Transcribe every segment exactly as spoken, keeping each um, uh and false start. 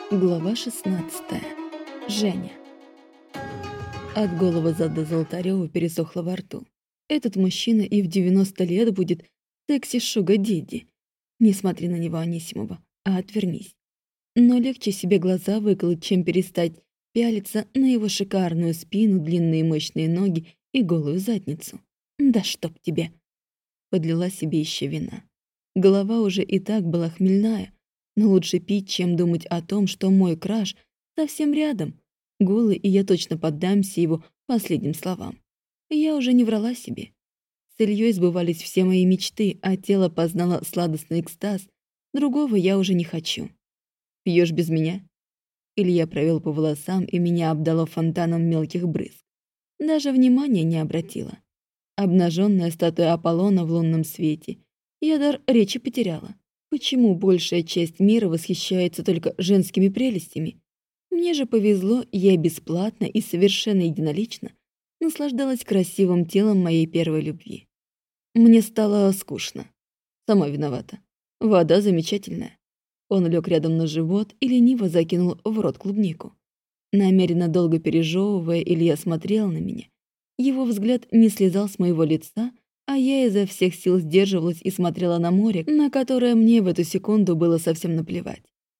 Глава шестнадцатая. Женя. От голого зада Золотарёва пересохло во рту. Этот мужчина и в девяносто лет будет секси-шуга-дидди. Не смотри на него, Анисимова, а отвернись. Но легче себе глаза выколоть, чем перестать пялиться на его шикарную спину, длинные мощные ноги и голую задницу. Да чтоб тебе. Подлила себе еще вина. Голова уже и так была хмельная, но лучше пить, чем думать о том, что мой краш совсем рядом, голый, и я точно поддамся его последним словам. Я уже не врала себе. С Ильей сбывались все мои мечты, а тело познало сладостный экстаз. Другого я уже не хочу. Пьешь без меня? Илья провел по волосам, и меня обдало фонтаном мелких брызг. Даже внимания не обратила. Обнаженная статуя Аполлона в лунном свете. Я дар речи потеряла. Почему большая часть мира восхищается только женскими прелестями? Мне же повезло, я бесплатно и совершенно единолично наслаждалась красивым телом моей первой любви. Мне стало скучно. Сама виновата. Вода замечательная. Он лег рядом на живот и лениво закинул в рот клубнику. Намеренно долго пережевывая, Илья смотрел на меня. Его взгляд не слезал с моего лица, а я изо всех сил сдерживалась и смотрела на море, на которое мне в эту секунду было совсем наплевать.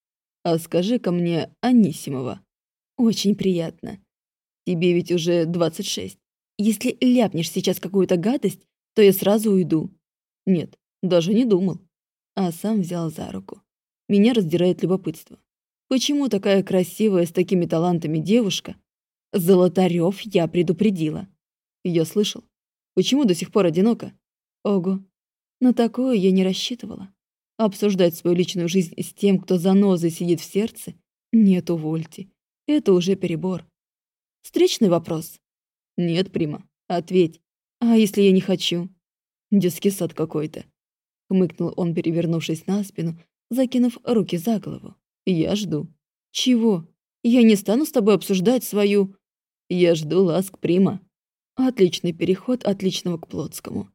«А скажи-ка мне, Анисимова». «Очень приятно. Тебе ведь уже двадцать шесть. Если ляпнешь сейчас какую-то гадость, то я сразу уйду». «Нет, даже не думал». А сам взял за руку. Меня раздирает любопытство. Почему такая красивая, с такими талантами девушка? Золотарёв я предупредила. Я слышал. Почему до сих пор одиноко? Ого. На такое я не рассчитывала. Обсуждать свою личную жизнь с тем, кто занозой сидит в сердце? Нет, увольте. Это уже перебор. Встречный вопрос? Нет, прима. Ответь. А если я не хочу? Детский сад какой-то. Хмыкнул он, перевернувшись на спину, закинув руки за голову. Я жду. Чего? Я не стану с тобой обсуждать свою... Я жду ласк, прима. Отличный переход от личного к плотскому.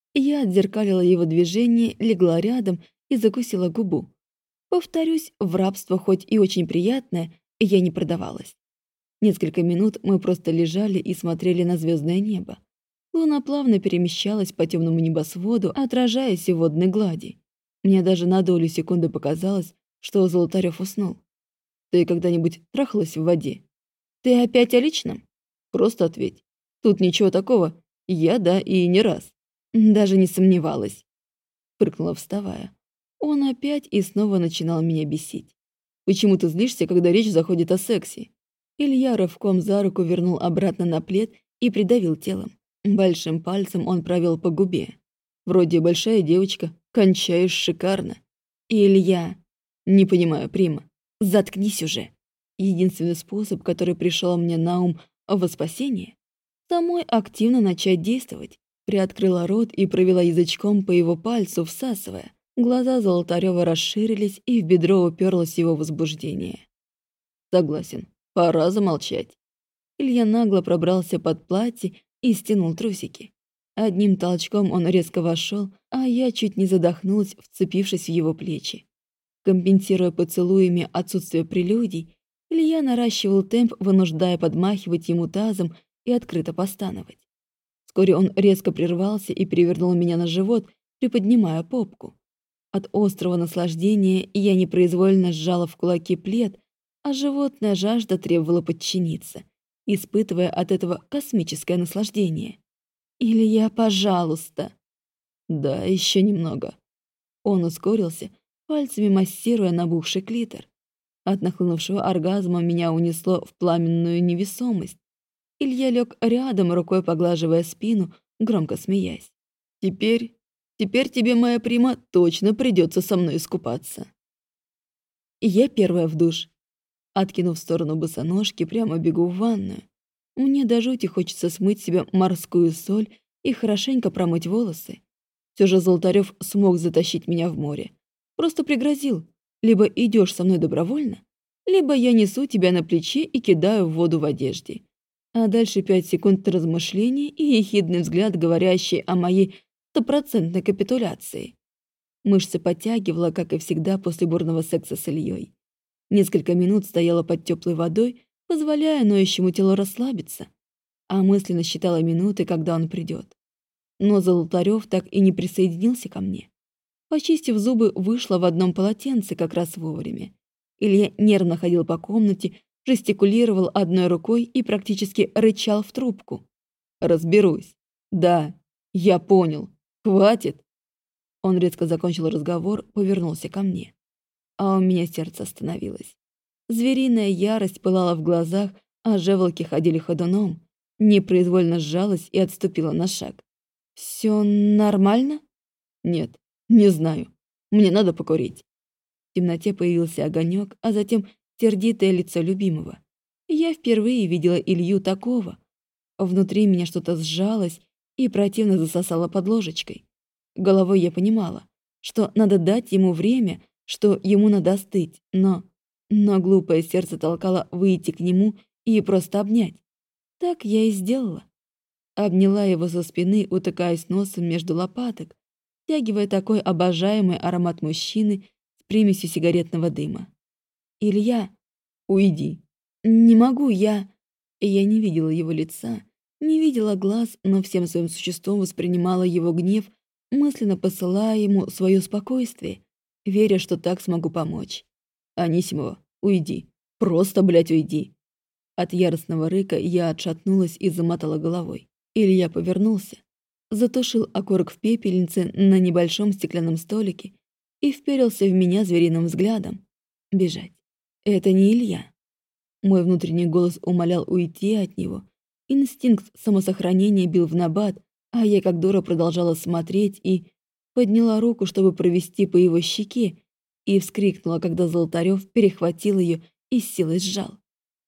Я отзеркалила его движение, легла рядом и закусила губу. Повторюсь, в рабство, хоть и очень приятное, я не продавалась. Несколько минут мы просто лежали и смотрели на звездное небо. Луна плавно перемещалась по темному небосводу, отражаясь в водной глади. Мне даже на долю секунды показалось, что Золотарёв уснул. Ты когда-нибудь трахалась в воде? Ты опять о личном? Просто ответь. Тут ничего такого. Я, да, и не раз. Даже не сомневалась. Фыркнула, вставая. Он опять и снова начинал меня бесить. Почему ты злишься, когда речь заходит о сексе? Илья рывком за руку вернул обратно на плед и придавил телом. Большим пальцем он провел по губе. Вроде большая девочка, кончаешь шикарно. Илья, не понимаю, прима, заткнись уже. Единственный способ, который пришел мне на ум во спасение, самой активно начать действовать. Приоткрыла рот и провела язычком по его пальцу, всасывая. Глаза Золотарёва расширились, и в бедро уперлось его возбуждение. Согласен, пора замолчать. Илья нагло пробрался под платье и стянул трусики. Одним толчком он резко вошел, а я чуть не задохнулась, вцепившись в его плечи. Компенсируя поцелуями отсутствие прелюдий, Илья наращивал темп, вынуждая подмахивать ему тазом и открыто постановать. Вскоре он резко прервался и перевернул меня на живот, приподнимая попку. От острого наслаждения я непроизвольно сжала в кулаки плед, а животная жажда требовала подчиниться, испытывая от этого космическое наслаждение. «Илья, пожалуйста!» «Да, еще немного». Он ускорился, пальцами массируя набухший клитор. От нахлынувшего оргазма меня унесло в пламенную невесомость. Илья лег рядом, рукой поглаживая спину, громко смеясь. «Теперь, теперь тебе, моя прима, точно придется со мной искупаться». Я первая в душ. Откинув в сторону босоножки, прямо бегу в ванную. Мне до жути хочется смыть себе морскую соль и хорошенько промыть волосы. Все же Золотарёв смог затащить меня в море. Просто пригрозил. Либо идешь со мной добровольно, либо я несу тебя на плече и кидаю в воду в одежде. А дальше пять секунд размышлений и ехидный взгляд, говорящий о моей стопроцентной капитуляции. Мышцы подтягивала, как и всегда после бурного секса с Ильей. Несколько минут стояла под теплой водой, позволяя ноющему телу расслабиться, а мысленно считала минуты, когда он придет. Но Золотарев так и не присоединился ко мне. Почистив зубы, вышла в одном полотенце как раз вовремя. Илья нервно ходил по комнате, жестикулировал одной рукой и практически рычал в трубку. «Разберусь. Да, я понял. Хватит!» Он резко закончил разговор, повернулся ко мне. А у меня сердце остановилось. Звериная ярость пылала в глазах, а жевалки ходили ходуном. Непроизвольно сжалась и отступила на шаг. «Всё нормально?» «Нет, не знаю. Мне надо покурить». В темноте появился огонек, а затем сердитое лицо любимого. Я впервые видела Илью такого. Внутри меня что-то сжалось и противно засосало под ложечкой. Головой я понимала, что надо дать ему время, что ему надо остыть, но... Но глупое сердце толкало выйти к нему и просто обнять. Так я и сделала. Обняла его со спины, утыкаясь носом между лопаток, втягивая такой обожаемый аромат мужчины с примесью сигаретного дыма. «Илья, уйди». «Не могу, я...» Я не видела его лица, не видела глаз, но всем своим существом воспринимала его гнев, мысленно посылая ему свое спокойствие, веря, что так смогу помочь. «Анисимова, уйди. Просто, блядь, уйди». От яростного рыка я отшатнулась и замотала головой. Илья повернулся, затушил окурок в пепельнице на небольшом стеклянном столике и вперился в меня звериным взглядом. Бежать. Это не Илья. Мой внутренний голос умолял уйти от него. Инстинкт самосохранения бил в набат, а я как дура продолжала смотреть и... Подняла руку, чтобы провести по его щеке, и вскрикнула, когда Золотарев перехватил ее и с силой сжал.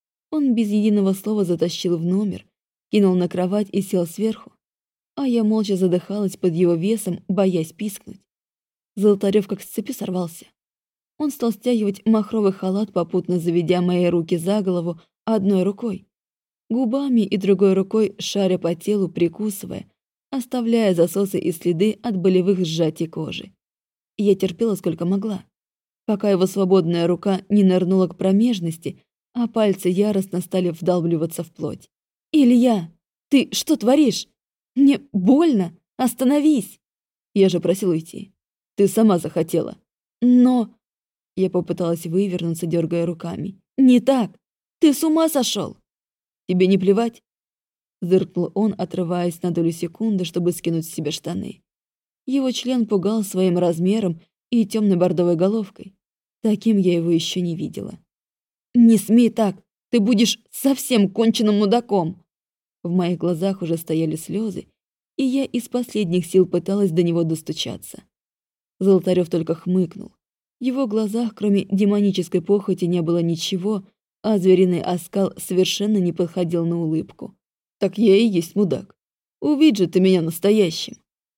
Он без единого слова затащил в номер, кинул на кровать и сел сверху, а я молча задыхалась под его весом, боясь пискнуть. Золотарев как с цепи сорвался. Он стал стягивать махровый халат, попутно заведя мои руки за голову одной рукой, губами и другой рукой шаря по телу, прикусывая, оставляя засосы и следы от болевых сжатий кожи. Я терпела сколько могла, пока его свободная рука не нырнула к промежности, а пальцы яростно стали вдалбливаться в плоть. «Илья, ты что творишь? Мне больно! Остановись!» Я же просил уйти. Ты сама захотела. Но... Я попыталась вывернуться, дергая руками. «Не так! Ты с ума сошел!» «Тебе не плевать?» Зыркнул он, отрываясь на долю секунды, чтобы скинуть с себя штаны. Его член пугал своим размером и темно-бордовой головкой. Таким я его еще не видела. «Не смей так! Ты будешь совсем конченным мудаком!» В моих глазах уже стояли слезы, и я из последних сил пыталась до него достучаться. Золотарев только хмыкнул. В его глазах, кроме демонической похоти, не было ничего, а звериный оскал совершенно не подходил на улыбку. «Так я и есть мудак. Увидь же ты меня настоящим!»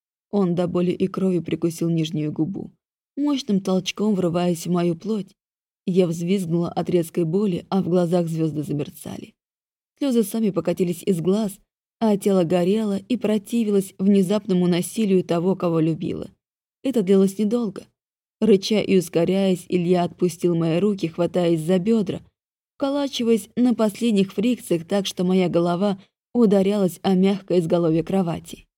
Он до боли и крови прикусил нижнюю губу, мощным толчком врываясь в мою плоть. Я взвизгнула от резкой боли, а в глазах звезды замерцали. Слезы сами покатились из глаз, а тело горело и противилось внезапному насилию того, кого любила. Это длилось недолго. Рыча и ускоряясь, Илья отпустил мои руки, хватаясь за бедра, вколачиваясь на последних фрикциях так, что моя голова ударялась о мягкое изголовье кровати.